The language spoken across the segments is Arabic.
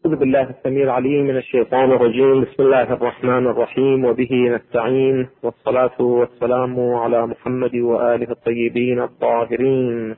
أعوذ بالله السميع العليم من الشيطان الرجيم. بسم الله الرحمن الرحيم، وبه نستعين، والصلاة والسلام على محمد وآله الطيبين الطاهرين.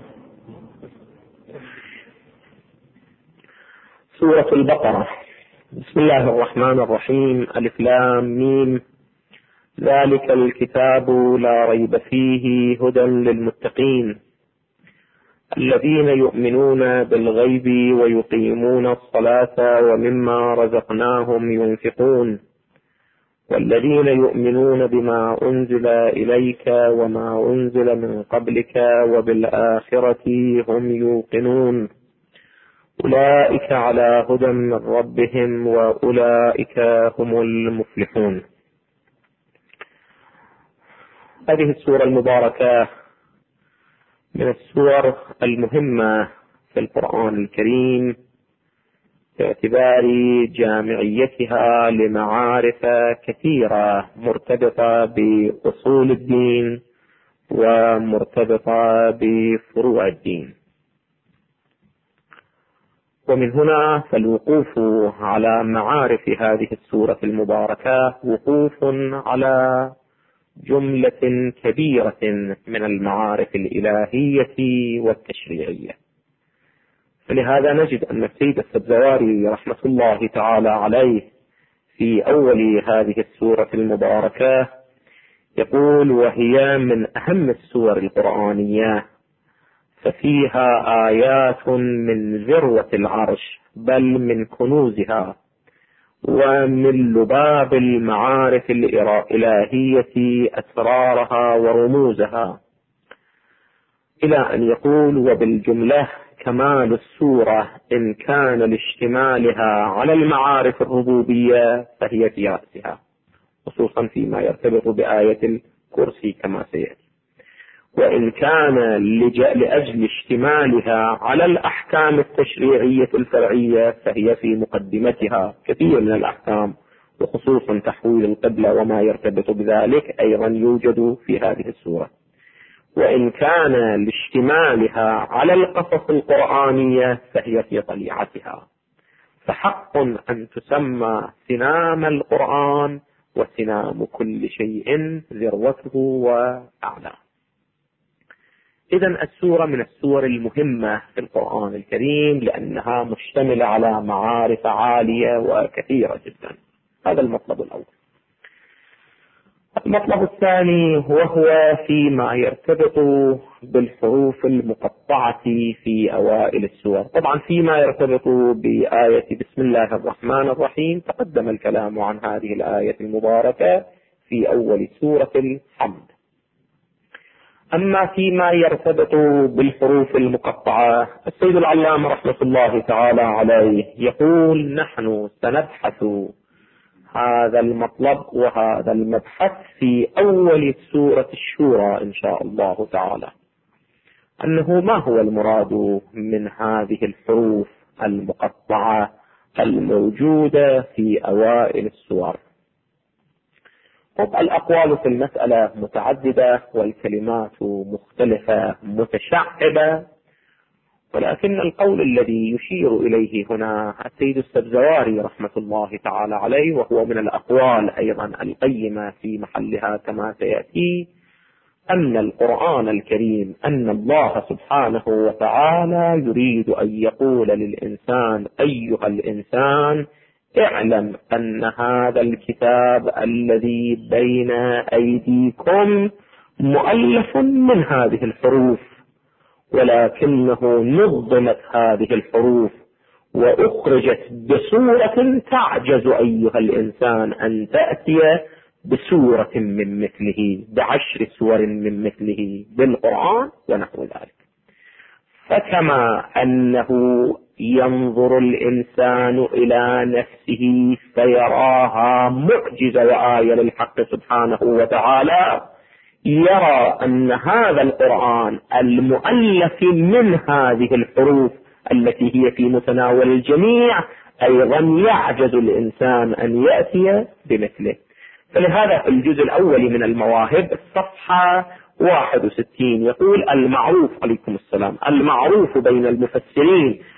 سورة البقرة. بسم الله الرحمن الرحيم. ألف لام ميم. ذلك الكتاب لا ريب فيه هدى للمتقين الذين يؤمنون بالغيب ويقيمون الصلاة ومما رزقناهم ينفقون والذين يؤمنون بما أنزل إليك وما أنزل من قبلك وبالآخرة هم يوقنون أولئك على هدى من ربهم وأولئك هم المفلحون. هذه السورة المباركة من السور المهمة في القرآن الكريم باعتبار جامعيتها لمعارف كثيرة مرتبطة بأصول الدين ومرتبطة بفروع الدين. ومن هنا فالوقوف على معارف هذه السورة المباركة وقوف على جملة كبيرة من المعارف الإلهية والتشريعية. فلهذا نجد أن السيد السبزواري رحمة الله تعالى عليه في أول هذه السورة المباركة يقول: وهي من أهم السور القرآنية، ففيها آيات من ذروة العرش بل من كنوزها ومن لباب المعارف الإلهية أسرارها ورموزها، إلى أن يقول: وبالجملة كمال السورة إن كان لاشتمالها على المعارف الربوبية فهي في رأسها، خصوصا فيما يرتبط بآية الكرسي كما سيأتي، وإن كان لأجل اشتمالها على الأحكام التشريعية الفرعية فهي في مقدمتها. كثير من الأحكام وخصوصا تحويل القبلة وما يرتبط بذلك أيضا يوجد في هذه السورة. وإن كان لاشتمالها على القصص القرآنية فهي في طليعتها، فحق أن تسمى سنام القرآن وسنام كل شيء ذروته وأعلاه. إذن السورة من السور المهمة في القرآن الكريم لأنها مشتملة على معارف عالية وكثيرة جدا. هذا المطلب الأول. المطلب الثاني وهو فيما يرتبط بالحروف المقطعة في أوائل السور. طبعا فيما يرتبط بآية بسم الله الرحمن الرحيم تقدم الكلام عن هذه الآية المباركة في أول سورة الحمد. أما فيما يرتبط بالحروف المقطعة السيد العلامة رحمة الله تعالى عليه يقول: نحن سنبحث هذا المطلب وهذا المبحث في أول سورة الشورى إن شاء الله تعالى، أنه ما هو المراد من هذه الحروف المقطعة الموجودة في أوائل السور. الأقوال في المسألة متعددة والكلمات مختلفة متشعبة، ولكن القول الذي يشير إليه هنا السيد السبزواري رحمة الله تعالى عليه، وهو من الأقوال أيضا القيمة في محلها كما سيأتي، أن القرآن الكريم أن الله سبحانه وتعالى يريد أن يقول للإنسان: أيها الإنسان اعلم أن هذا الكتاب الذي بين أيديكم مؤلف من هذه الحروف، ولكنه نظمت هذه الحروف وأخرجت بصورة تعجز أيها الإنسان أن تأتي بسورة من مثله، ب10 سور من مثله بالقرآن ونحو ذلك. فكما أنه ينظر الإنسان إلى نفسه فيراها معجزة وآية للحق سبحانه وتعالى، يرى أن هذا القرآن المؤلف من هذه الحروف التي هي في متناول الجميع أيضا يعجز الإنسان أن يأتي بمثله. فلهذا في الجزء الأول من المواهب الصفحة 61 يقول: المعروف عليكم السلام، المعروف بين المفسرين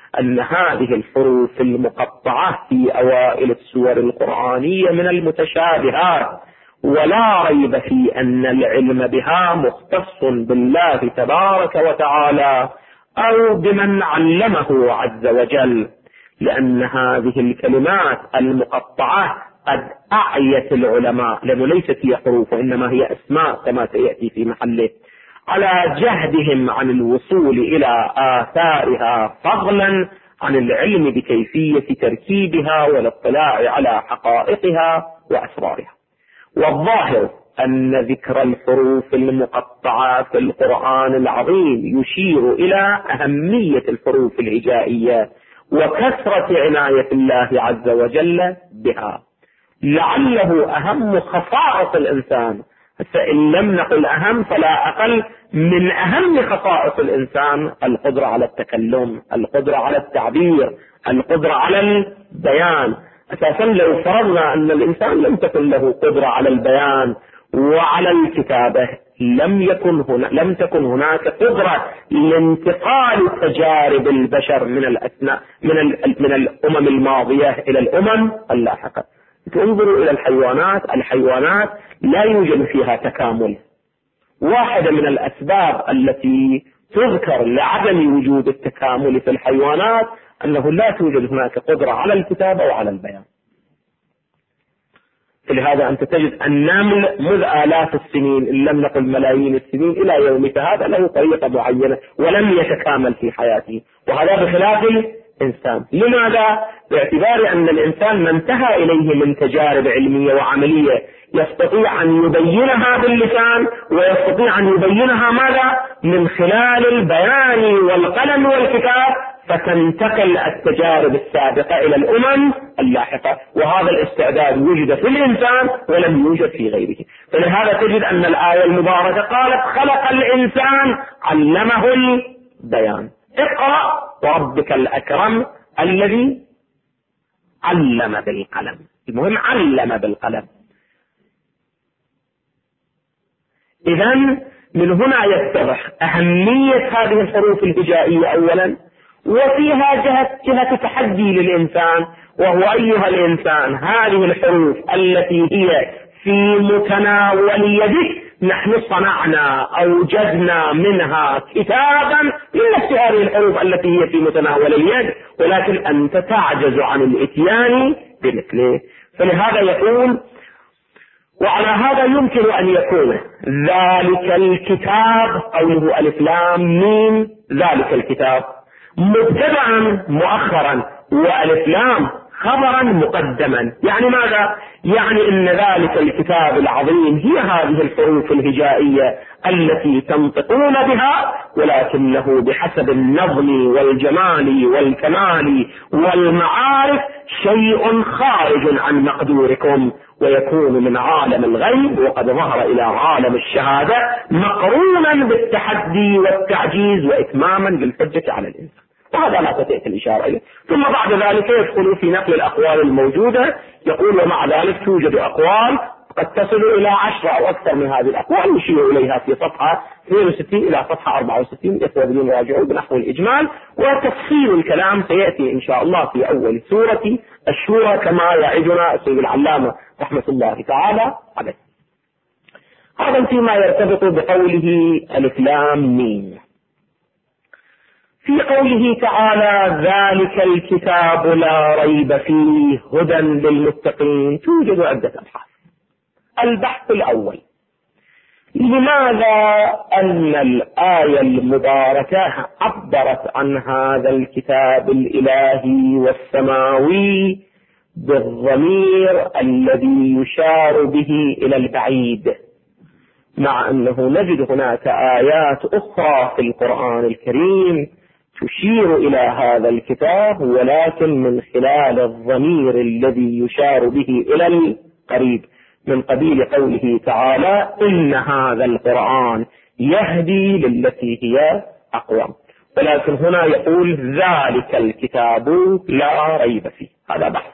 أن هذه الحروف المقطعة في أوائل السور القرآنية من المتشابهات، ولا ريب في أن العلم بها مختص بالله تبارك وتعالى أو بمن علمه عز وجل، لأن هذه الكلمات المقطعة قد أعيت العلماء، لأنه ليست هي حروف وإنما هي أسماء كما سيأتي في محله، على جهدهم عن الوصول إلى آثارها، فضلا عن العلم بكيفية تركيبها والاطلاع على حقائقها وأسرارها. والظاهر أن ذكر الحروف المقطعة في القرآن العظيم يشير إلى أهمية الحروف الهجائية وكثرة عناية الله عز وجل بها، لعله أهم خصائص الإنسان. فإن لم نقل أهم فلا أقل من أهم خصائص الإنسان القدرة على التكلم، القدرة على التعبير، القدرة على البيان. أساسا لو فرضنا أن الإنسان لم تكن له قدرة على البيان وعلى الكتابة لم تكن هناك قدرة لانتقال تجارب البشر من الأمم الماضية إلى الأمم اللاحقة. انظروا إلى الحيوانات لا يوجد فيها تكامل. واحدة من الأسباب التي تذكر لعدم وجود التكامل في الحيوانات أنه لا توجد هناك قدرة على الكتابة وعلى البيان. فلهذا أنت تجد النمل منذ آلاف السنين إن لم نقل ملايين السنين إلى يومك هذا له طريقة معينة ولم يتكامل في حياته، وهذا بخلاف الإنسان. لماذا؟ باعتبار أن الإنسان ما انتهى إليه من تجارب علمية وعملية يستطيع أن يبينها باللسان، ويستطيع أن يبينها ماذا؟ من خلال البيان والقلم والكتاب، فتنتقل التجارب السابقة إلى الأمم اللاحقة. وهذا الاستعداد وجد في الإنسان ولم يوجد في غيره. فلهذا تجد أن الآية المباركة قالت خلق الإنسان علمه البيان، اقرأ وربك الأكرم الذي علم بالقلم. المهم علم بالقلم. إذن من هنا يتضح أهمية هذه الحروف الهجائية أولا، وفيها جهة تحدي للإنسان، وهو أيها الإنسان هذه الحروف التي هي في متناول يدك نحن صنعنا أوجدنا منها كتابا من نفس هذه الحروف التي هي في متناول اليد، ولكن أنت تعجز عن الإتيان بمثله. فلهذا يقول وعلى هذا يمكن أن يكون ذلك الكتاب قوله ألف لام ميم ذلك الكتاب مبتدأ مؤخرا وألف لام خبرا مقدما. يعني ماذا؟ يعني ان ذلك الكتاب العظيم هي هذه الحروف الهجائية التي تنطقون بها، ولكنه بحسب النظم والجمال والكمال والمعارف شيء خارج عن مقدوركم، ويكون من عالم الغيب وقد ظهر الى عالم الشهادة مقرونا بالتحدي والتعجيز واتماما بالحجة على الانسان. وهذا لا تأتي الإشارة إليه. ثم بعد ذلك يدخل في نقل الأقوال الموجودة، يقول ومع ذلك توجد أقوال قد تصل إلى 10 أو أكثر من هذه الأقوال نشير إليها في صفحة 62 إلى صفحة 64 إخوة راجعوا بنحو الإجمال، وتفصيل الكلام سيأتي إن شاء الله في أول سورة الشورى كما يعدنا السيد العلامة رحمة الله تعالى عليه. هذا فيما يرتبط بقوله ألف لام ميم. في قوله تعالى ذلك الكتاب لا ريب فيه هدى للمتقين توجد عدة أبحاث. البحث الأول: لماذا أن الآية المباركة عبرت عن هذا الكتاب الإلهي والسماوي بالضمير الذي يشار به إلى البعيد، مع أنه نجد هناك آيات أخرى في القرآن الكريم تشير إلى هذا الكتاب ولكن من خلال الضمير الذي يشار به إلى القريب، من قبيل قوله تعالى إن هذا القرآن يهدي للتي هي أقوم. ولكن هنا يقول ذلك الكتاب لا ريب فيه. هذا بحث.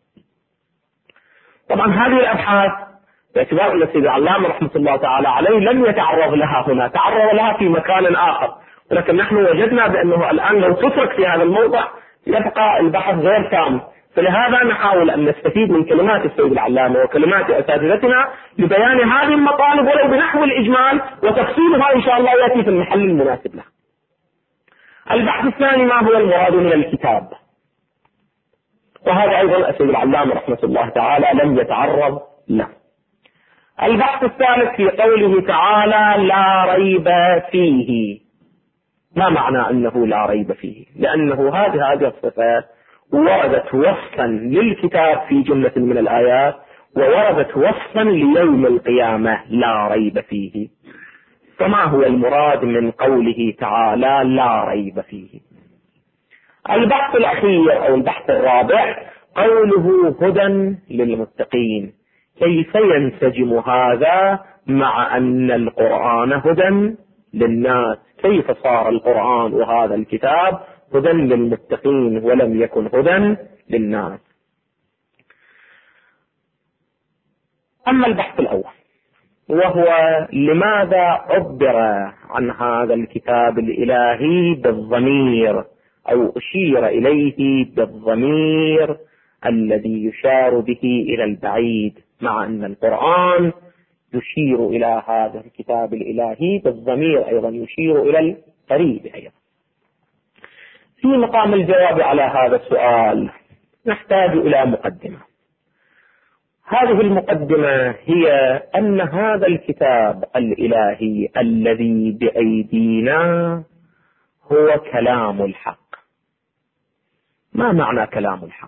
طبعا هذه الأبحاث باعتبار أن السيد العلامة رحمة الله تعالى عليه لم يتعرض لها هنا، تعرض لها في مكان آخر، ولكن نحن وجدنا بأنه الآن لو تترك في هذا الموضع يبقى البحث غير تام. فلهذا نحاول أن نستفيد من كلمات السيد العلامة وكلمات أساتذتنا لبيان هذه المطالب ولو بنحو الإجمال، وتفصيلها إن شاء الله يأتي في المحل المناسب له. البحث الثاني: ما هو المراد من الكتاب؟ وهذا أيضا السيد العلامة رحمة الله تعالى لم يتعرض له. البحث الثالث في قوله تعالى: لا ريب فيه. ما معنى أنه لا ريب فيه؟ لأنه هذه الصفات وردت وصفا للكتاب في جملة من الآيات، ووردت وصفا ليوم القيامة لا ريب فيه. فما هو المراد من قوله تعالى لا ريب فيه؟ البحث الأخير أو البحث الرابع: قوله هدى للمتقين. كيف ينسجم هذا مع أن القرآن هدى للناس؟ كيف صار القرآن وهذا الكتاب هدى للمتقين ولم يكن هدى للناس؟ أما البحث الأول وهو: لماذا عبر عن هذا الكتاب الإلهي بالضمير، أو أشير إليه بالضمير الذي يشار به إلى البعيد، مع أن القرآن يشير إلى هذا الكتاب الإلهي بالضمير أيضا يشير إلى القريب أيضا؟ في مقام الجواب على هذا السؤال نحتاج إلى مقدمة. هذه المقدمة هي أن هذا الكتاب الإلهي الذي بأيدينا هو كلام الحق. ما معنى كلام الحق؟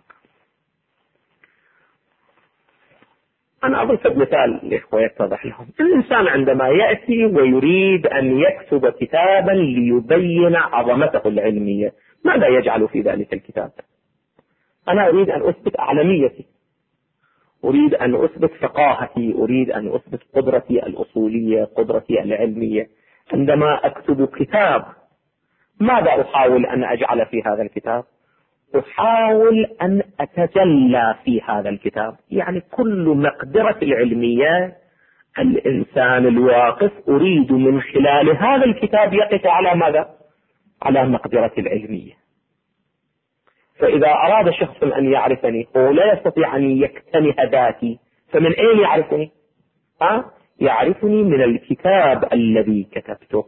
أنا أضرب مثال لإخوة يتضح لهم. الإنسان عندما يأتي ويريد أن يكتب كتابا ليبين عظمته العلمية، ماذا يجعل في ذلك الكتاب؟ أنا أريد أن أثبت أعلميتي، أريد أن أثبت فقاهتي، أريد أن أثبت قدرتي الأصولية، قدرتي العلمية. عندما أكتب كتاب ماذا أحاول أن أجعل في هذا الكتاب؟ أحاول أن أتجلى في هذا الكتاب، يعني كل مقدرة العلمية الإنسان الواقف أريد من خلال هذا الكتاب يقف على ماذا؟ على مقدرة العلمية. فإذا أراد شخص أن يعرفني هو لا يستطيع أن يكتنه ذاتي، فمن أين يعرفني؟ يعرفني من الكتاب الذي كتبته.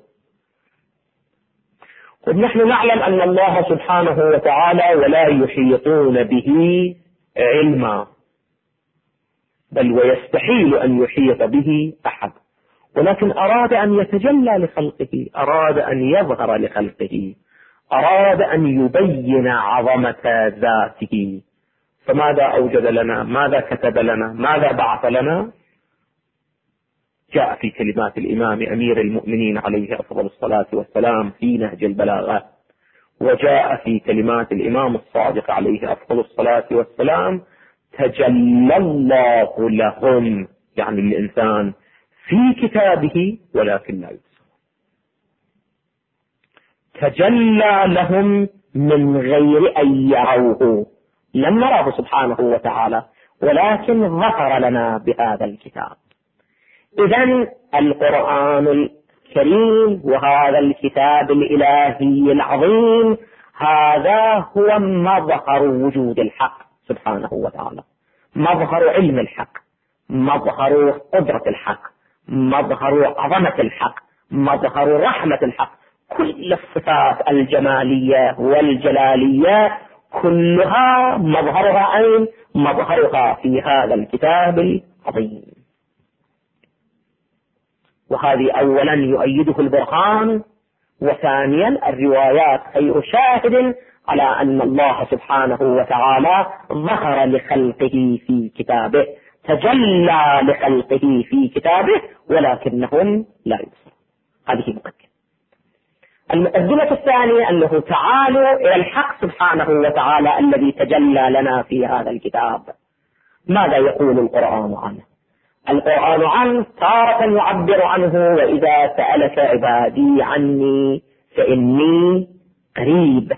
ونحن نعلم أن الله سبحانه وتعالى ولا يحيطون به علما، بل ويستحيل أن يحيط به أحد، ولكن أراد أن يتجلى لخلقه، أراد أن يظهر لخلقه، أراد أن يبين عظمة ذاته. فماذا أوجد لنا؟ ماذا كتب لنا؟ ماذا بعث لنا؟ جاء في كلمات الإمام أمير المؤمنين عليه أفضل الصلاة والسلام في نهج البلاغة، وجاء في كلمات الإمام الصادق عليه أفضل الصلاة والسلام: تجلى الله لهم، يعني الإنسان في كتابه ولكن لا يبصر. تجلى لهم من غير أن يروه، لم نراه سبحانه وتعالى، ولكن ظهر لنا بهذا الكتاب. إذن القرآن الكريم وهذا الكتاب الإلهي العظيم هذا هو مظهر وجود الحق سبحانه وتعالى، مظهر علم الحق، مظهر قدرة الحق، مظهر عظمة الحق، مظهر رحمة الحق. كل الصفات الجمالية والجلالية كلها مظهرها أين؟ مظهرها في هذا الكتاب العظيم. وهذه أولا يؤيده البرهان، وثانيا الروايات خير شاهد على أن الله سبحانه وتعالى ظهر لخلقه في كتابه، تجلى لخلقه في كتابه ولكنهم لا يبصرون. هذه مقدمة. المقدمة الثانية أنه تعالوا إلى الحق سبحانه وتعالى الذي تجلى لنا في هذا الكتاب. ماذا يقول القرآن عنه؟ القرآن عنه تارة يعبر عنه: وإذا سألك عبادي عني فإني قريب،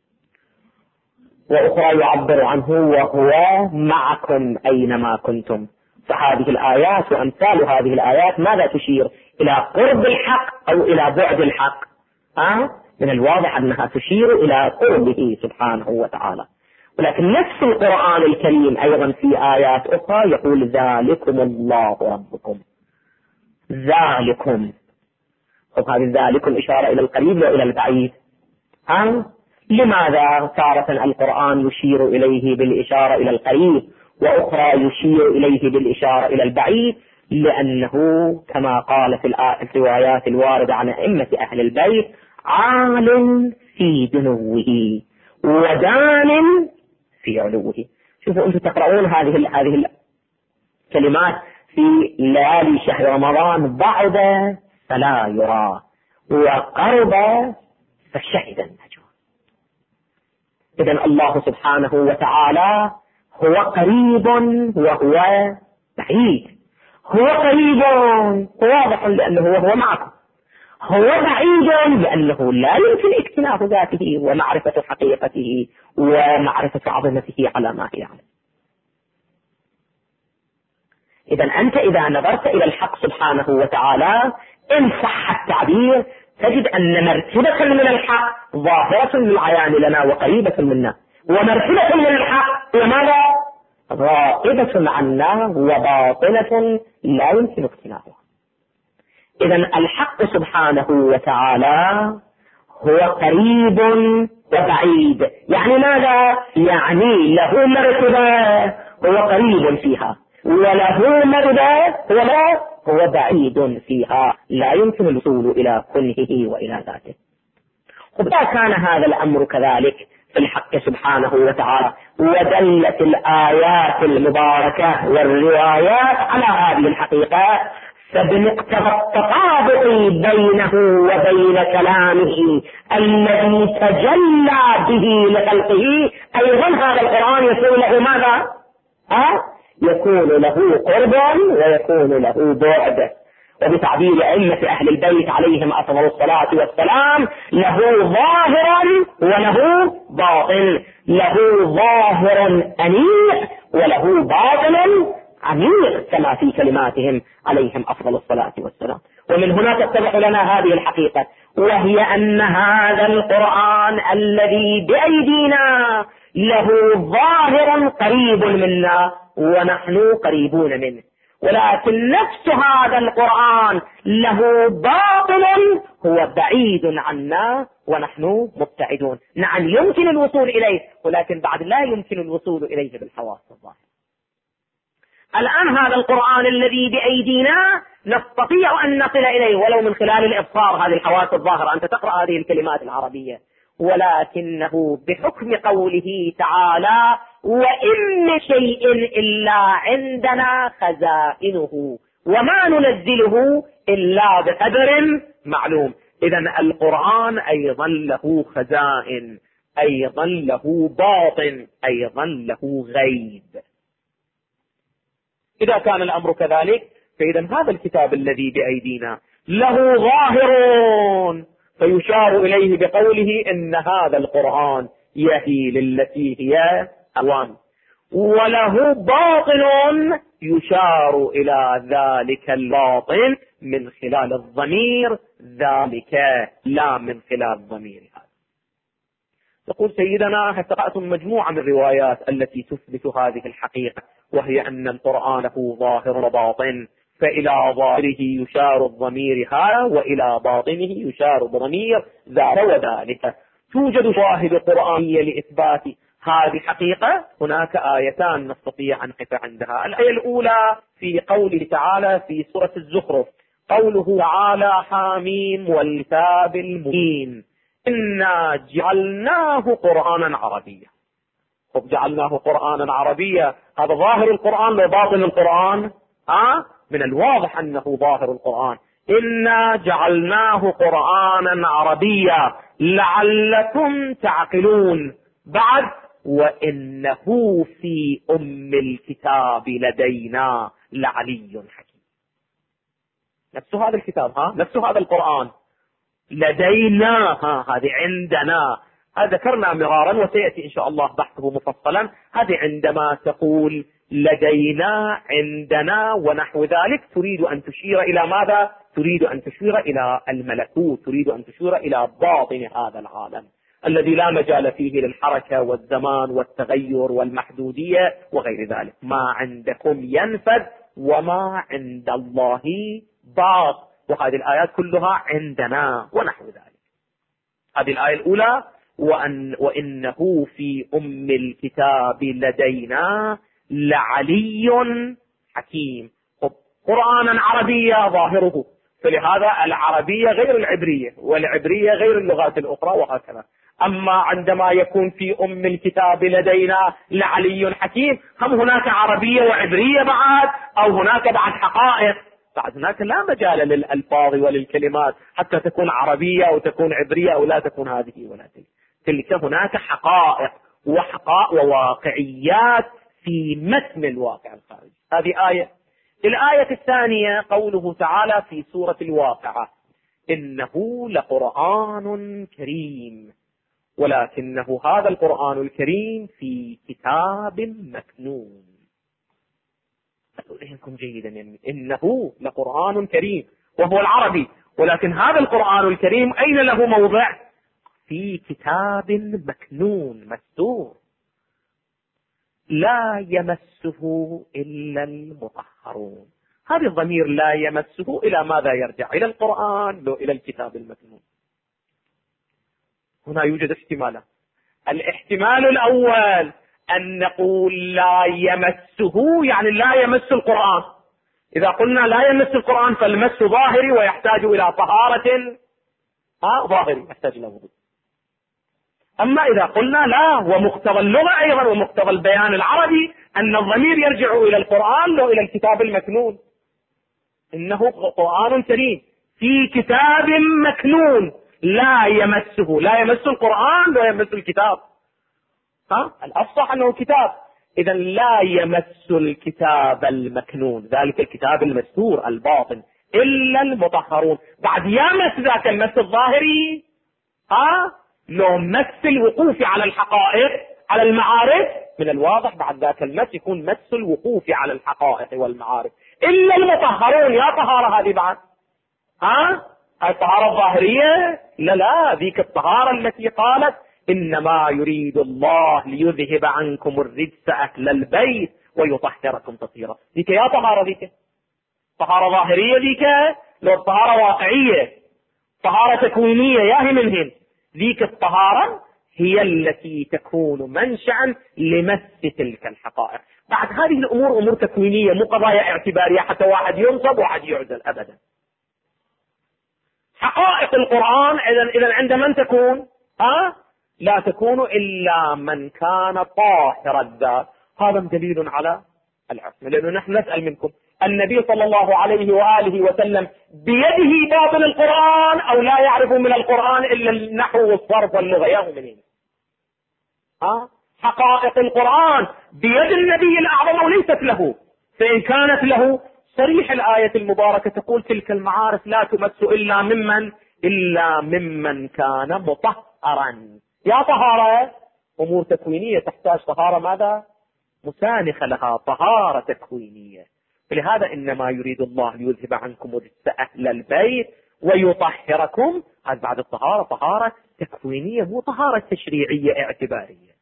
وأخرى يعبر عنه: وهو معكم أينما كنتم. فهذه الآيات وأمثال هذه الآيات ماذا تشير؟ إلى قرب الحق أو إلى بعد الحق؟ من الواضح أنها تشير إلى قربه سبحانه وتعالى. ولكن نفس القرآن الكريم أيضا في آيات أخرى يقول ذلكم الله ربكم، ذلكم. هذه ذلكم إشارة إلى القريب وإلى البعيد. لماذا تارة القرآن يشير إليه بالإشارة إلى القريب وأخرى يشير إليه بالإشارة إلى البعيد؟ لأنه كما قال في الروايات الواردة عن أئمة أهل البيت عال في دنوه ودان في علوه. شوفوا أنتم تقرؤون هذه الكلمات في ليالي شهر رمضان: بعد فلا يرى وقرب فشهد النجوى. إذن الله سبحانه وتعالى هو قريب وهو بعيد. هو قريب واضح لأنه هو معكم، هو بعيد لأنه لا يمكن اكتناف ذاته ومعرفة حقيقته ومعرفة عظمته على ما هي عليه. إذن أنت إذا نظرت إلى الحق سبحانه وتعالى إن صح التعبير تجد أن مرتبة من الحق ظاهرة للعيان لنا وقريبة منا، ومرتبة من الحق لماذا؟ غائبة عنا وباطنة لا يمكن اقتناعها. إذن الحق سبحانه وتعالى هو قريب وبعيد. يعني ماذا؟ يعني له مرتبة هو قريب فيها، وله مرتبة هو بعيد فيها، لا يمكن الوصول إلى كنهه وإلى ذاته. وإذا كان هذا الأمر كذلك في الحق سبحانه وتعالى ودلت الآيات المباركة والروايات على هذه الحقيقة، فبمقتضى التطابق بينه وبين كلامه الذي تجلى به لخلقه أيضا هذا القرآن يكون له ماذا؟ يكون له قرب ويكون له بعد. وبتعبير أئمة أهل البيت عليهم أفضل الصلاة والسلام له ظاهر وله باطن، له ظاهر أنيق وله باطن عميق كما في كلماتهم عليهم أفضل الصلاة والسلام. ومن هنا تتضح لنا هذه الحقيقة، وهي أن هذا القرآن الذي بأيدينا له ظاهر قريب منا ونحن قريبون منه، ولكن نفس هذا القرآن له باطن هو بعيد عنا ونحن مبتعدون. نعم يمكن الوصول إليه، ولكن بعد لا يمكن الوصول إليه بالحواس الظاهرة. الآن هذا القرآن الذي بأيدينا نستطيع أن نصل إليه ولو من خلال الإبصار، هذه الحواس الظاهرة، أنت تقرأ هذه الكلمات العربية، ولكنه بحكم قوله تعالى وإن من شيء إلا عندنا خزائنه وما ننزله إلا بقدر معلوم. إذن القرآن أيضا له خزائن، أيضا له باطن، أيضا له غيب. إذا كان الأمر كذلك فإذن هذا الكتاب الذي بأيدينا له ظاهر فيشار إليه بقوله إن هذا القرآن يهي للتي هي أقوم، وله باطن يشار إلى ذلك الباطن من خلال الضمير ذلك لا من خلال ضمير هذا. يقول سيدنا قرأت مجموعة من الروايات التي تثبت هذه الحقيقة، وهي أن القرآن له ظاهر وباطن، فإلى ظاهره يشار الضمير هذا وإلى باطنه يشار بضمير ذا وذلك. توجد شواهد قرآنية لإثبات هذه الحقيقة. هناك آيتان نستطيع أن نقف عندها. الآية الأولى في قوله تعالى في سورة الزخرف، قوله تعالى حاميم والكتاب المبين إنا جعلناه قرآنا عربيا. جعلناه قرآنا عربيا، هذا ظاهر القرآن وباطن القرآن؟ من الواضح أنه ظاهر القرآن. إنا جعلناه قرآنا عربيا لعلكم تعقلون. بعد وإنه في الكتاب لدينا لعلي حكيم. نفس هذا الكتاب، نفس هذا القرآن لدينا، هذه عندنا. هذا ذكرنا مرارا وسيأتي إن شاء الله بحثه مفصلا. هذه عندما تقول لدينا عندنا ونحو ذلك تريد أن تشير إلى ماذا؟ تريد أن تشير إلى الملكوت، تريد أن تشير إلى باطن هذا العالم الذي لا مجال فيه للحركة والزمان والتغير والمحدودية وغير ذلك. ما عندكم ينفد وما عند الله باق. وهذه الآيات كلها عندنا ونحو ذلك. هذه الآية الأولى: وإنه في أم الكتاب لدينا لعلي حكيم. قرآنا عربية ظاهره، فلهذا العربية غير العبرية والعبرية غير اللغات الأخرى وهكذا. أما عندما يكون في أم الكتاب لدينا لعلي حكيم، هم هناك عربية وعبرية بعد، أو هناك بعد حقائق، بعد هناك لا مجال للألفاظ وللكلمات حتى تكون عربية أو تكون عبرية أو لا تكون هذه ولا تلك. هناك حقائق وواقعيات في متن الواقع الخارجي. هذه آية. الآية الثانية قوله تعالى في سورة الواقعة: إنه لقرآن كريم ولكنه هذا القرآن الكريم في كتاب مكنون. أقولكم جيدا، يعني إنه لقرآن كريم وهو العربي، ولكن هذا القرآن الكريم أين له موضع؟ في كتاب مكنون مستور لا يمسه إلا المطهرون. هذا الضمير لا يمسه إلى ماذا يرجع؟ إلى القرآن لو إلى الكتاب المكنون؟ هنا يوجد احتمالات. الاحتمال الأول أن نقول لا يمسه يعني لا يمس القرآن. إذا قلنا لا يمس القرآن فالمس ظاهري ويحتاج إلى طهارة ظاهري، يحتاج إلى وضوء. أما إذا قلنا لا، ومقتضى اللغة أيضا ومقتضى البيان العربي أن الضمير يرجع إلى القرآن لو إلى الكتاب المكنون. إنه قرآن كريم في كتاب مكنون لا يمسه، لا يمس القرآن لا يمس الكتاب. الأفصح أنه كتاب، إذا لا يمس الكتاب المكنون ذلك الكتاب المستور الباطن إلا المطهرون. بعد يمس ذاك المس الظاهري لو مس الوقوف على الحقائق على المعارف، من الواضح بعد ذاك المس يكون مس الوقوف على الحقائق والمعارف. إلا المطهرون، يا طهارة هذه بعد الطهارة الظاهرية؟ لا، ذيك الطهارة التي قالت إنما يريد الله ليذهب عنكم الرجس أهل البيت ويطهركم تطهيرا. ذيك يا طهارة، ذيك طهارة ظاهرية، ذيك لو طهارة واقعية طهارة تكوينية ياهي منهن. ذيك الطهارة هي التي تكون منشأ لمس تلك الحقائق. بعد هذه الأمور أمور تكوينية مو قضايا اعتبارية حتى واحد ينصب وواحد يعزل أبدا. حقائق القرآن إذا عند من تكون؟ لا تكون إلا من كان طاهر الذات. هذا دليل على العصمة، لأنه نحن نسأل منكم النبي صلى الله عليه وآله وسلم بيده باطن القرآن أو لا يعرف من القرآن إلا النحو والصرف واللغة؟ يا مؤمنين، حقائق القرآن بيد النبي الأعظم أو ليست له؟ فإن كانت له صريح الآية المباركة تقول تلك المعارف لا تمس إلا ممن كان مطهرا. يا طهارة أمور تكوينية تحتاج طهارة ماذا؟ مسانخة لها، طهارة تكوينية. فلهذا إنما يريد الله ليذهب عنكم الرجس أهل البيت ويطهركم. هذا بعد الطهارة طهارة تكوينية مو طهارة تشريعية اعتبارية.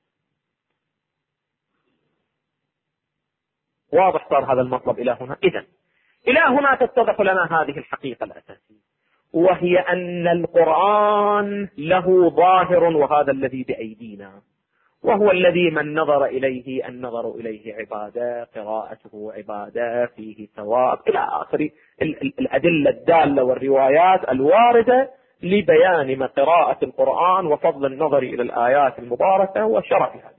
واضح صار هذا المطلب إلى هنا؟ إذن إلى هنا تتضح لنا هذه الحقيقة الأساسية، وهي أن القرآن له ظاهر وهذا الذي بأيدينا، وهو الذي من نظر إليه النظر إليه عبادة، قراءته عبادة، فيه ثواب إلى آخر الأدلة الدالة والروايات الواردة لبيان ما قراءة القرآن وفضل النظر إلى الآيات المباركة وشرفها.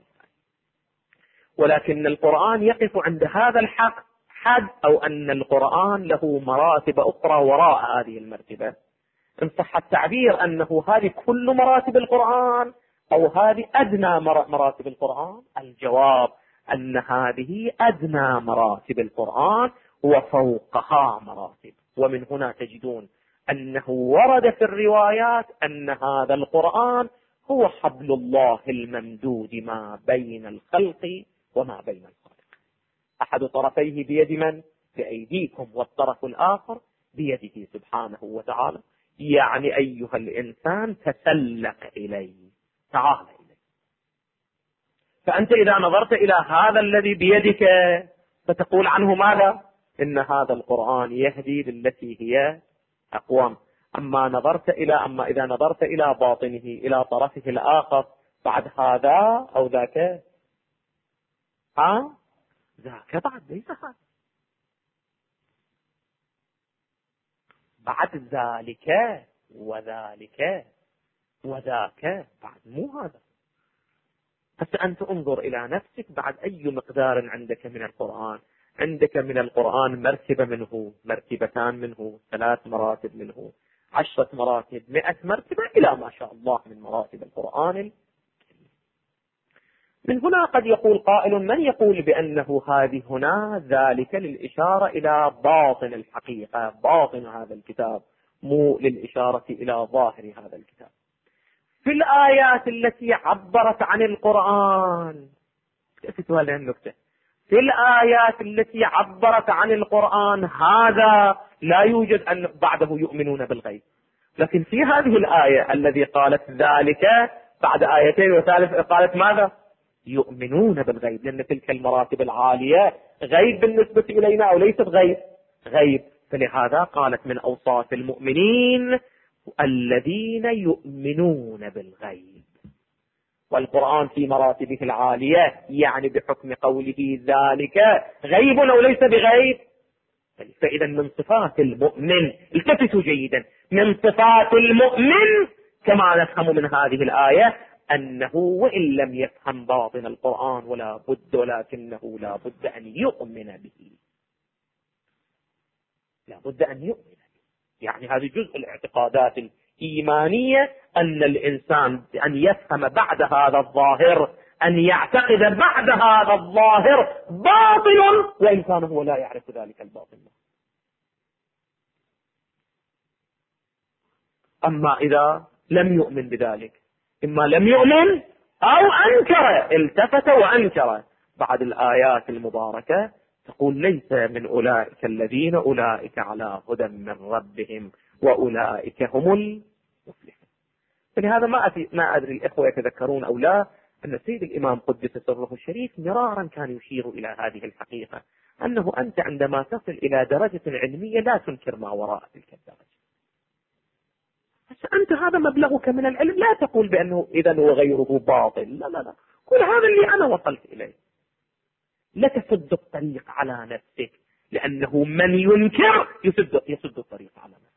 ولكن القرآن يقف عند هذا الحق حد، أو أن القرآن له مراتب أخرى وراء هذه المرتبة. إن صح التعبير أنه هذه كل مراتب القرآن أو هذه أدنى مراتب القرآن، الجواب أن هذه أدنى مراتب القرآن وفوقها مراتب. ومن هنا تجدون أنه ورد في الروايات أن هذا القرآن هو حبل الله الممدود ما بين الخلق وما بين الخالق. أحد طرفيه بيد من؟ بأيديكم، والطرف الآخر بيده سبحانه وتعالى. يعني أيها الإنسان تسلق إليه، تعال إليه. فأنت إذا نظرت إلى هذا الذي بيدك فتقول عنه ماذا؟ إن هذا القرآن يهدي للتي هي أقوم. أما إذا نظرت إلى باطنه، إلى طرفه الآخر، بعد هذا أو ذاك، ذاك بعد ليس هذا، بعد ذلك وذلك وذاك، بعد مو هذا. فأنت انظر إلى نفسك، بعد أي مقدار عندك من القرآن. عندك من القرآن مرتبة منه، مرتبتان منه، 3 مراتب منه، 10 مراتب، 100 مرتبة، إلى ما شاء الله من مراتب القرآن. من هنا قد يقول قائل، من يقول بأنه هذه هنا ذلك للإشارة إلى باطن الحقيقة، باطن هذا الكتاب، مو للإشارة إلى ظاهر هذا الكتاب. في الآيات التي عبرت عن القرآن، كيفتوا هذه النكتة، في الآيات التي عبرت عن القرآن هذا لا يوجد أن بعده يؤمنون بالغيب. لكن في هذه الآية الذي قالت ذلك، بعد آيتين وثالث قالت ماذا؟ يؤمنون بالغيب، لأن تلك المراتب العالية غيب بالنسبة إلينا أو ليست غيب. فلهذا قالت من أوصاف المؤمنين الذين يؤمنون بالغيب. والقرآن في مراتبه العالية، يعني بحكم قوله ذلك غيب أو ليس بغيب. فإذا من صفات المؤمن، التفتوا جيدا، من صفات المؤمن كما نفهم من هذه الآية أنه وإن لم يفهم باطن القرآن ولكنه لا بد أن يؤمن به، لا بد أن يؤمن به. يعني هذه جزء الاعتقادات الإيمانية، أن الإنسان أن يفهم بعد هذا الظاهر، أن يعتقد بعد هذا الظاهر باطل وإن كان هو لا يعرف ذلك الباطل. أما إذا لم يؤمن بذلك، إما لم يؤمن أو أنكر، التفت وأنكر، بعد الآيات المباركة تقول ليس من أولئك الذين أولئك على هدى من ربهم وأولئك هم المفلحون. فلهذا ما أدري الإخوة يتذكرون أو لا، أن السيد الإمام قدس سره الشريف مرارا كان يشير إلى هذه الحقيقة، أنه أنت عندما تصل إلى درجة علمية لا تنكر ما وراء تلك الدرجة. أنت هذا مبلغك من العلم، لا تقول بأنه إذا وغيره باطل، لا لا لا، كل هذا اللي أنا وصلت إليه. لا تسد الطريق على نفسك، لأنه من ينكر يسد الطريق على نفسك.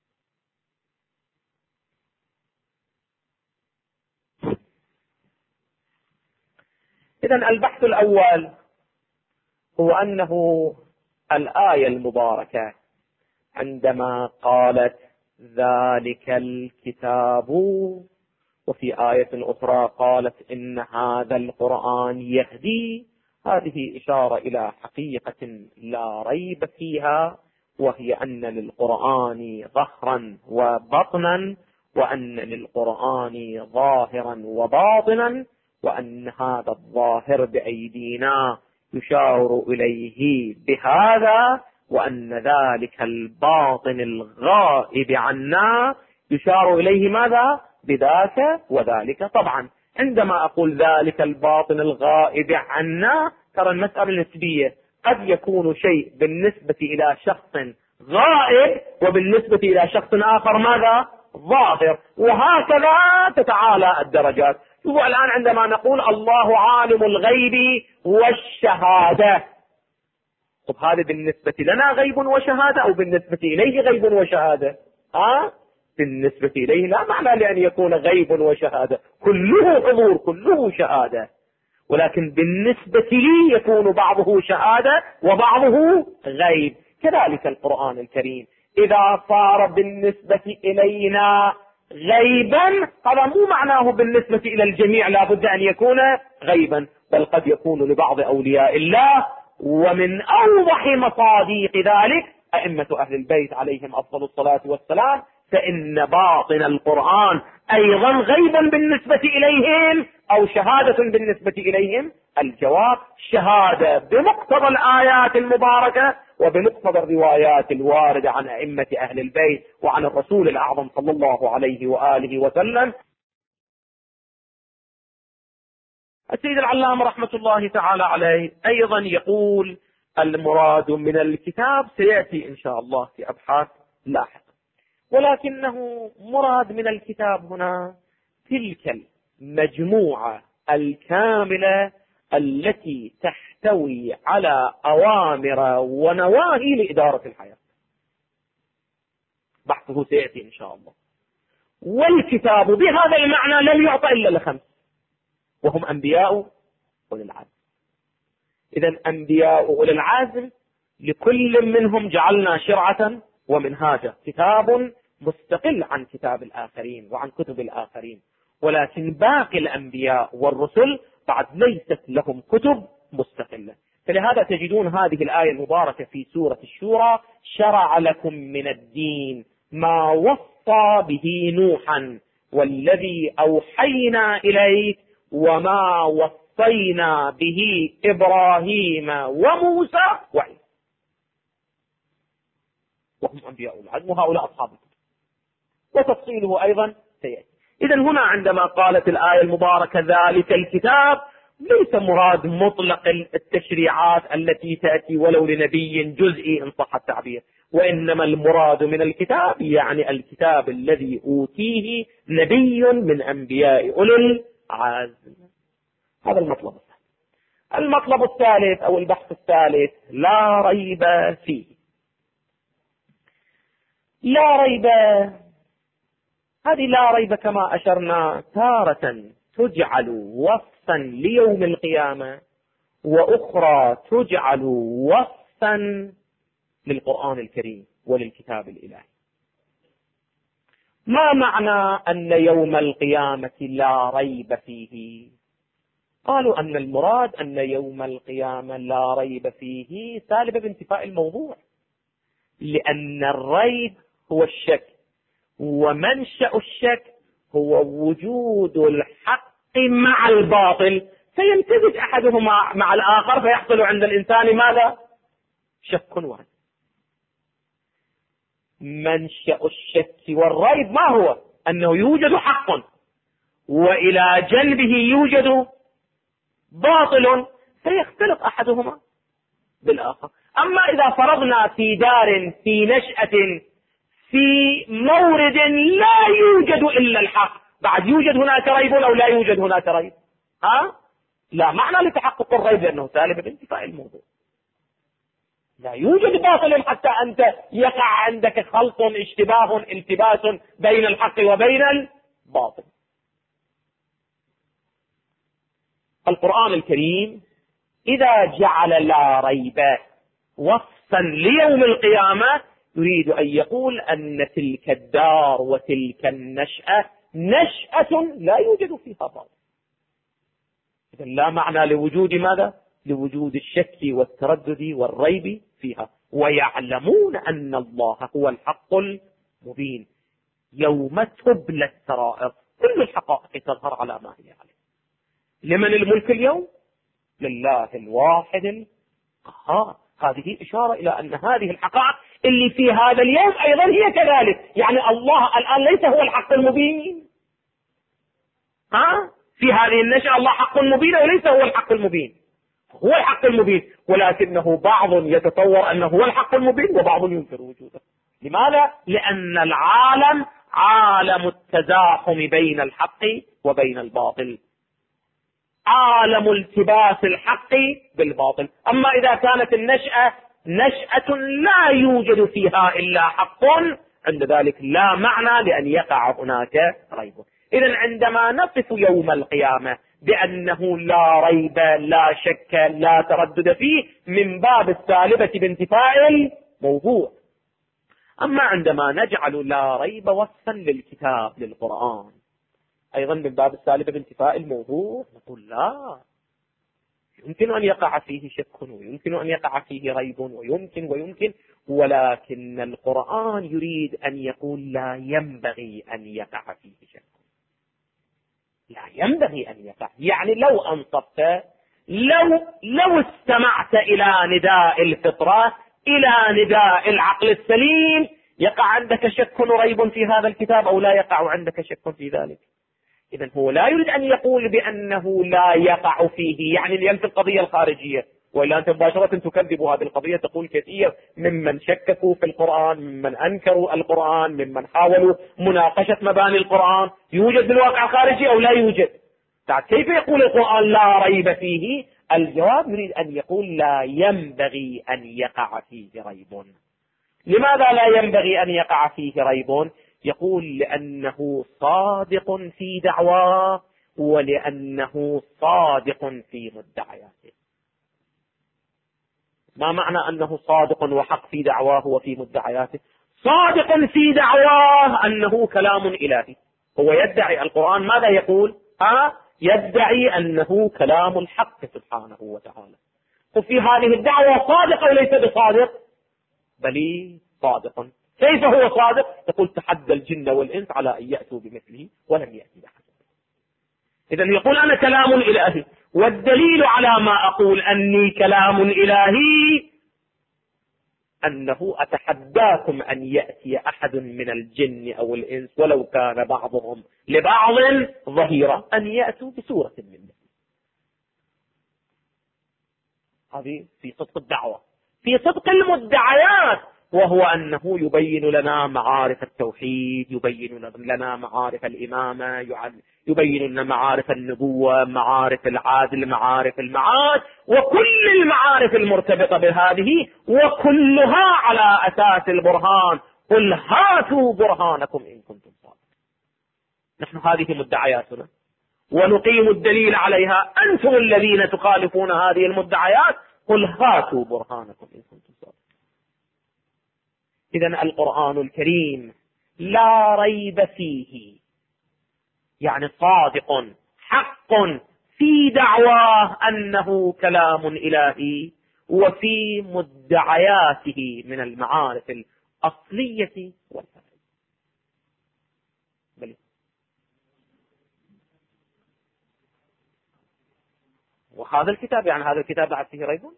إذا البحث الأول هو أنه الآية المباركة عندما قالت ذلك الكتاب، وفي آية أخرى قالت إن هذا القرآن يهدي، هذه إشارة إلى حقيقة لا ريب فيها، وهي أن للقرآن ظهرا وبطنا، وأن للقرآن ظاهرا وباطنا، وأن هذا الظاهر بأيدينا يشار إليه بهذا، وأن ذلك الباطن الغائب عنا يشار إليه ماذا؟ بذاك وذلك. طبعا عندما أقول ذلك الباطن الغائب عنا، ترى المسألة نسبية، قد يكون شيء بالنسبة إلى شخص غائب وبالنسبة إلى شخص آخر ماذا؟ ظاهر، وهكذا تتعالى الدرجات. شوفوا الآن عندما نقول الله عالم الغيب والشهادة، طب هذا بالنسبة لنا غيب وشهادة أو بالنسبة إليه غيب وشهادة؟ بالنسبة إليه لا معنى لأن يكون غيب وشهادة، كله حضور كله شهادة، ولكن بالنسبة لي يكون بعضه شهادة وبعضه غيب. كذلك القرآن الكريم إذا صار بالنسبة إلينا غيبا، هذا مو معناه بالنسبة إلى الجميع لا بد أن يكون غيبا، بل قد يكون لبعض أولياء الله. ومن أوضح مصاديق ذلك أئمة أهل البيت عليهم أفضل الصلاة والسلام، فإن باطن القرآن أيضا غيب بالنسبة إليهم أو شهادة بالنسبة إليهم؟ الجواب شهادة بمقتضى الآيات المباركة وبمقتضى الروايات الواردة عن أئمة أهل البيت وعن الرسول الأعظم صلى الله عليه وآله وسلم. السيد العلامة رحمة الله تعالى عليه أيضا يقول المراد من الكتاب سيأتي إن شاء الله في أبحاث لاحقة، ولكنه مراد من الكتاب هنا تلك المجموعة الكاملة التي تحتوي على أوامر ونواهي لإدارة الحياة. بحثه سيأتي إن شاء الله. والكتاب بهذا المعنى لن يعطى إلا ل5، وهم أنبياء أولي العزم. إذن أنبياء أولي العزم لكل منهم جعلنا شرعة ومنهاجا، كتاب مستقل عن كتاب الآخرين وعن كتب الآخرين، ولكن باقي الأنبياء والرسل بعد ليست لهم كتب مستقلة. فلهذا تجدون هذه الآية المباركة في سورة الشورى: شرع لكم من الدين ما وصى به نوحا والذي أوحينا إليك وما وصينا به إبراهيم وموسى وعيسى، وهم أنبياء العزم وهؤلاء أصحاب الكتب، وتفصيله أيضا سيأتي. إذن هنا عندما قالت الآية المباركة ذلك الكتاب ليس مراد مطلق التشريعات التي تأتي ولو لنبي جزئي إن صح التعبير، وإنما المراد من الكتاب يعني الكتاب الذي أوتيه نبي من أنبياء أولي العزم. هذا المطلب الثالث. المطلب الثالث أو البحث الثالث: لا ريب فيه. لا ريب، هذه لا ريب كما أشرنا تارة تجعل وصفا ليوم القيامة، وأخرى تجعل وصفا للقرآن الكريم وللكتاب الإلهي. ما معنى أن يوم القيامة لا ريب فيه؟ قالوا أن المراد أن يوم القيامة لا ريب فيه سالب بانتفاء الموضوع، لأن الريب هو الشك، ومنشأ الشك هو وجود الحق مع الباطل، فيمتزج أحدهما مع الآخر فيحصل عند الإنسان ماذا؟ شك واحد. منشأ الشك والريب ما هو؟ أنه يوجد حق وإلى جنبه يوجد باطل فيختلط أحدهما بالآخر. أما إذا فرضنا في دار في نشأة في مورد لا يوجد إلا الحق، بعد يوجد هناك ريب أو لا يوجد هناك ريب؟ لا معنى لتحقق الريب لأنه سالب بانتفاء الموضوع. لا يوجد باطل حتى أنت يقع عندك خلط اشتباه التباس بين الحق وبين الباطل. القرآن الكريم إذا جعل لا ريب وصفا ليوم القيامة يريد أن يقول أن تلك الدار وتلك النشأة نشأة لا يوجد فيها باطل. إذن لا معنى لوجود ماذا؟ لوجود الشك والتردد والريب فيها، ويعلمون أن الله هو الحق المبين. يوم تبلى السرائر كل الحقائق تظهر على ما هي عليه. لمن الملك اليوم؟ لله الواحد القهار. هذه إشارة إلى أن هذه الحقائق اللي في هذا اليوم أيضا هي كذلك، يعني الله الآن ليس هو الحق المبين. في هذه النشأة الله حق مبين وليس هو الحق المبين، هو الحق المبين، ولكنه بعض يتصور أنه هو الحق المبين وبعض ينكر وجوده. لماذا؟ لأن العالم عالم التزاحم بين الحق وبين الباطل، عالم التباس الحق بالباطل. أما إذا كانت النشأة نشأة لا يوجد فيها إلا حق، عند ذلك لا معنى لأن يقع هناك ريب. إذن عندما نصف يوم القيامة بأنه لا ريب لا شك لا تردد فيه من باب السالبة بانتفاء الموضوع. أما عندما نجعل لا ريب وصفا للكتاب للقرآن أيضا من باب السالبة بانتفاء الموضوع، نقول لا، يمكن أن يقع فيه شك ويمكن أن يقع فيه ريب ويمكن، ولكن القرآن يريد أن يقول لا ينبغي أن يقع فيه شك. لا ينبغي أن يقع. يعني لو أنصفت، لو استمعت إلى نداء الفطرة، إلى نداء العقل السليم، يقع عندك شك وريب في هذا الكتاب أو لا يقع عندك شك في ذلك؟ إذن هو لا يريد أن يقول بأنه لا يقع فيه، يعني ينفي القضية الخارجية، وإلا أنت مباشرة تكذب هذه القضية. تقول كثير ممن شككوا في القرآن، ممن أنكروا القرآن، ممن حاولوا مناقشة مباني القرآن، يوجد في الواقع الخارجي أو لا يوجد؟ كيف يقول القرآن لا ريب فيه؟ الجواب يريد أن يقول لا ينبغي أن يقع فيه ريب. لماذا لا ينبغي أن يقع فيه ريب؟ يقول لأنه صادق في دعواه، ولأنه صادق في مدعياته. ما معنى أنه صادق وحق في دعواه وفي مدعياته؟ صادق في دعواه أنه كلام إلهي، هو يدعي القرآن ماذا يقول؟ يدعي أنه كلام الحق سبحانه وتعالى. وفي هذه الدعوة صادق وليس بصادق؟ بل صادق. كيف هو صادق؟ يقول تحدى الجن والإنس على أن يأتوا بمثله ولم يأتي أحد. إذن يقول أنا كلام إلهي، والدليل على ما أقول أني كلام إلهي أنه أتحداكم أن يأتي أحد من الجن أو الإنس ولو كان بعضهم لبعض ظهيرا أن يأتوا بسورة منه. هذه في صدق الدعوة. في صدق المدعيات، وهو أنه يبين لنا معارف التوحيد، يبين لنا معارف الإمامة، يبين لنا معارف النبوة، معارف العادل، معارف المعاد، وكل المعارف المرتبطة بهذه، وكلها على أساس البرهان. قل هاتوا برهانكم إن كنتم صادقين. نحن هذه مدعياتنا ونقيم الدليل عليها. أنتم الذين تخالفون هذه المدعيات، قل هاتوا برهانكم إن كنتم صادقين. إذن القرآن الكريم لا ريب فيه، يعني صادق حق في دعواه أنه كلام إلهي، وفي مدعياته من المعارف الأصلية والفرعية. وهذا الكتاب، يعني هذا الكتاب بعد فيه ريب؟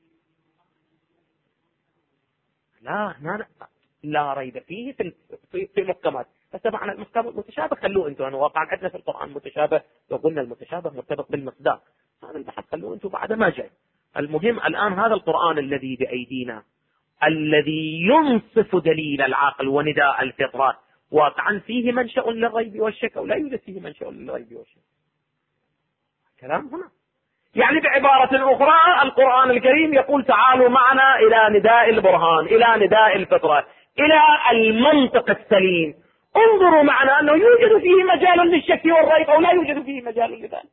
لا ريب فيه في المحكمات. بس معنى المحكم المتشابه خلوه انتم. انا واقعا عندنا في القرآن متشابه، لو قلنا المتشابه مرتبط بالمصداق، هذا البحث خلوه انتم بعد ما جاي. المهم الآن هذا القرآن الذي بأيدينا، الذي ينصف دليل العقل ونداء الفطرات، واقعا فيه منشأ للريب والشك أو لا يوجد فيه منشأ للريب والشك؟ كلام هنا. يعني بعبارة أخرى القرآن الكريم يقول تعالوا معنا إلى نداء البرهان، إلى نداء الفطرة، إلى المنطق السليم. انظروا معنا أنه يوجد فيه مجال للشك والريب أو لا يوجد فيه مجال لذلك.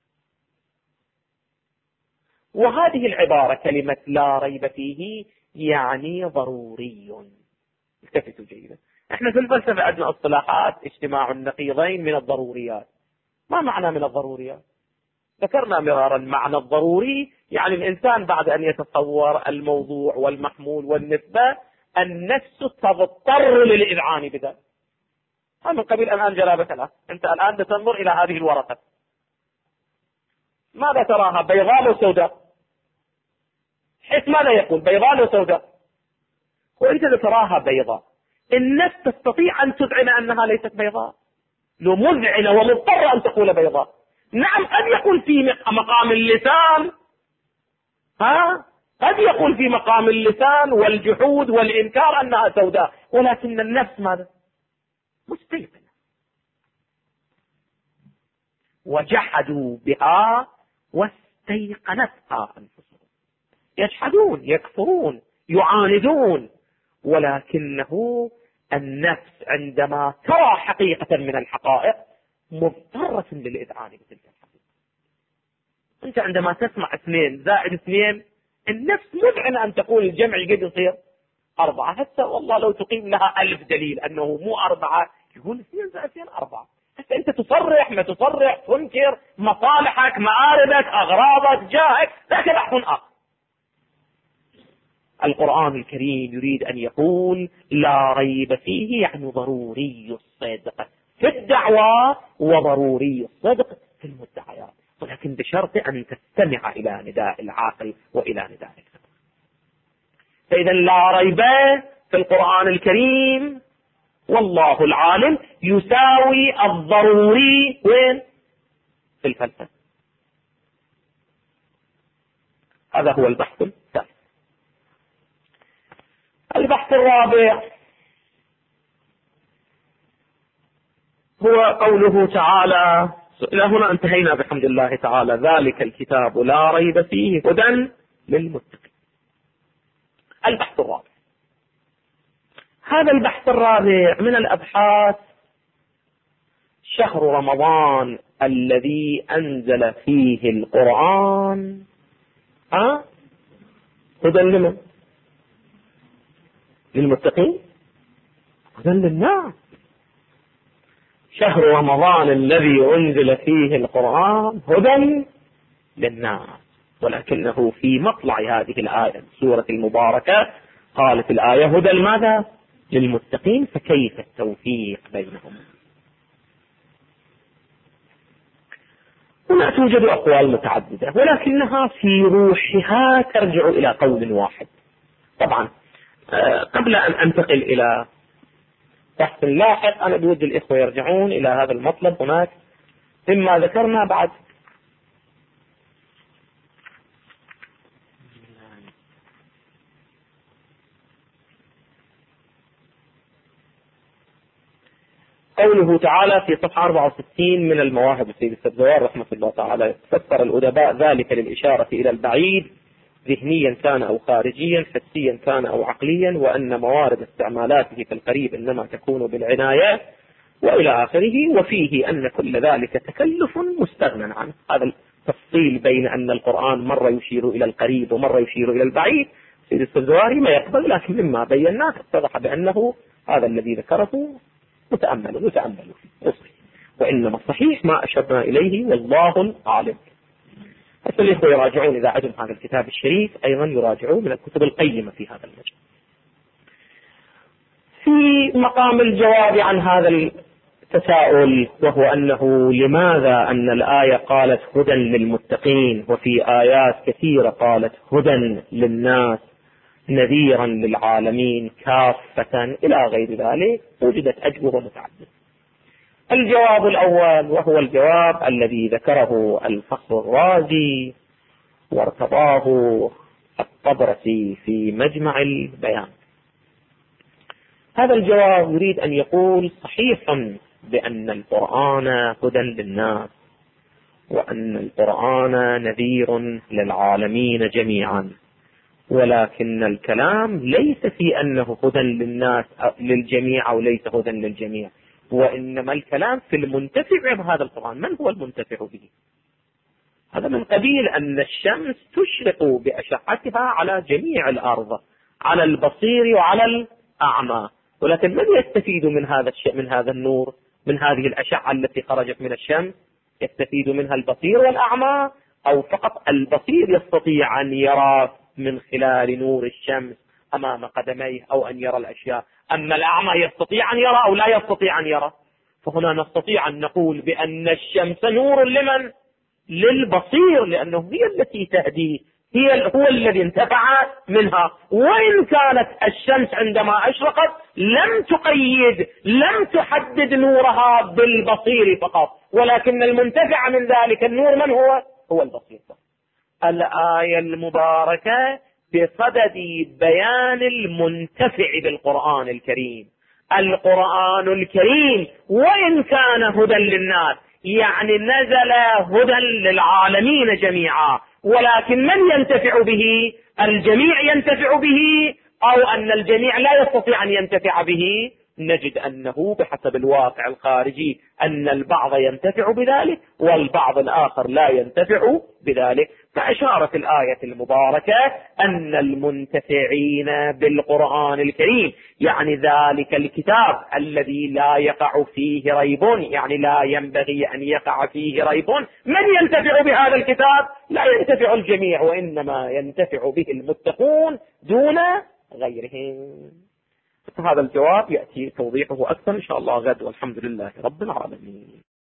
وهذه العبارة كلمة لا ريب فيه يعني ضروري. التفتوا جيدا. احنا في الفلسفة عندنا اصطلاحات اجتماع النقيضين من الضروريات. ما معنى من الضروريات؟ ذكرنا مرارا معنى الضروري، يعني الإنسان بعد أن يتصور الموضوع والمحمول والنسبة، النفس تضطر للإذعان بذلك. هذا من قبيل الآن جلابة الآن. أنت الآن تنظر إلى هذه الورقة، ماذا تراها؟ بيضاء وسوداء؟ حيث ماذا يقول؟ بيضاء وسوداء. وأنت تراها بيضاء، النفس تستطيع أن تذعن أنها ليست بيضاء؟ لو مذعنة ومضطرة أن تقول بيضاء. نعم قد يقول في مقام اللسان، قد يقول في مقام اللسان والجحود والإنكار أنها سوداء، ولكن النفس ماذا؟ مستيقنة. وجحدوا بها واستيقنتها أنفسهم. يجحدون، يكفرون، يعاندون، ولكنه النفس عندما ترى حقيقة من الحقائق مضطرة للإذعان بتلك الحقيقة. أنت عندما تسمع 2 زائد 2 النفس مذعنة أن تقول الجمع قد يصير 4. هسه والله لو تقيم لها 1000 دليل أنه مو 4، يقول 2 زائد 2 4. هسه أنت تصرح ما تصرح، تنكر مصالحك، مآربك، أغراضك، جاهك، ذاك بحث آخر. القرآن الكريم يريد أن يقول لا ريب فيه، يعني ضروري الصدق. في الدعوة وضروري الصدق في المدعيات، ولكن بشرط أن تستمع إلى نداء العاقل وإلى نداء الفطر. فإذا لا ريب في القرآن الكريم والله العالم يساوي الضروري وين؟ في الفلسفة. هذا هو البحث الثالث. البحث الرابع هو قوله تعالى، إلى هنا انتهينا بحمد الله تعالى، ذلك الكتاب لا ريب فيه هدى للمتقين. البحث الرابع، هذا البحث الرابع من الأبحاث شهر رمضان الذي أنزل فيه القرآن هدى لمن؟ للمتقين؟ هدى للناس. شهر رمضان الذي أنزل فيه القرآن هدى للناس، ولكنه في مطلع هذه الآية السورة المباركة قالت الآية هدى لماذا؟ للمتقين، فكيف التوفيق بينهم؟ هنا توجد أقوال متعددة، ولكنها في روحها ترجع إلى قول واحد. طبعا قبل أن أنتقل إلى بحث لاحق أنا بود الإخوة يرجعون إلى هذا المطلب. هناك مما ذكرنا بعد قوله تعالى في صفحة 64 من المواهب السيد السبزوار رحمة الله تعالى، فسر الأدباء ذلك للإشارة إلى البعيد ذهنيا كان أو خارجيا، حسيا كان أو عقليا، وأن موارد استعمالاته في القريب إنما تكون بالعناية وإلى آخره، وفيه أن كل ذلك تكلف مستغنى عنه. هذا التفصيل بين أن القرآن مرة يشير إلى القريب ومرة يشير إلى البعيد سيد السبزواري ما يقبل، لكن مما بيناه اتضح بأنه هذا الذي ذكره متأمل فيه، وإنما الصحيح ما أشرنا إليه والله أعلم. الإخوة يراجعون إذا عندهم هذا الكتاب الشريف، أيضا يراجعون من الكتب القيمة في هذا المجال. في مقام الجواب عن هذا التساؤل، وهو أنه لماذا أن الآية قالت هدى للمتقين وفي آيات كثيرة قالت هدى للناس نذيرا للعالمين كافة إلى غير ذلك، وجدت أجوبة متعددة. الجواب الأول وهو الجواب الذي ذكره الفخر الرازي وارتضاه الطبرسي في مجمع البيان. هذا الجواب يريد أن يقول صحيح بأن القرآن هدى للناس وأن القرآن نذير للعالمين جميعا، ولكن الكلام ليس في أنه هدى للناس للجميع أو ليس هدى للجميع، وإنما الكلام في المنتفع بهذا القرآن. من هو المنتفع به؟ هذا من قبيل أن الشمس تشرق بأشعتها على جميع الأرض، على البصير وعلى الأعمى، ولكن من يستفيد من هذا النور، من هذه الأشعة التي خرجت من الشمس؟ يستفيد منها البصير والأعمى، أو فقط البصير يستطيع أن يرى من خلال نور الشمس أمام قدميه أو أن يرى الأشياء، أما الأعمى يستطيع أن يرى أو لا يستطيع أن يرى؟ فهنا نستطيع أن نقول بأن الشمس نور لمن؟ للبصير، لأنه هي التي تهدي، هو الذي انتفع منها. وإن كانت الشمس عندما أشرقت لم تحدد نورها بالبصير فقط، ولكن المنتفع من ذلك النور من هو؟ هو البصير فقط. الآية المباركة بصدد بيان المنتفع بالقرآن الكريم. القرآن الكريم وإن كان هدى للناس، يعني نزل هدى للعالمين جميعا، ولكن من ينتفع به؟ الجميع ينتفع به أو أن الجميع لا يستطيع أن ينتفع به؟ نجد أنه بحسب الواقع الخارجي أن البعض ينتفع بذلك والبعض الآخر لا ينتفع بذلك. فأشارت الآية المباركة أن المنتفعين بالقرآن الكريم يعني ذلك الكتاب الذي لا يقع فيه ريب، يعني لا ينبغي أن يقع فيه ريب، من ينتفع بهذا الكتاب؟ لا ينتفع الجميع، وإنما ينتفع به المتقون دون غيرهم. هذا الجواب يأتي توضيحه أكثر إن شاء الله غد، والحمد لله رب العالمين.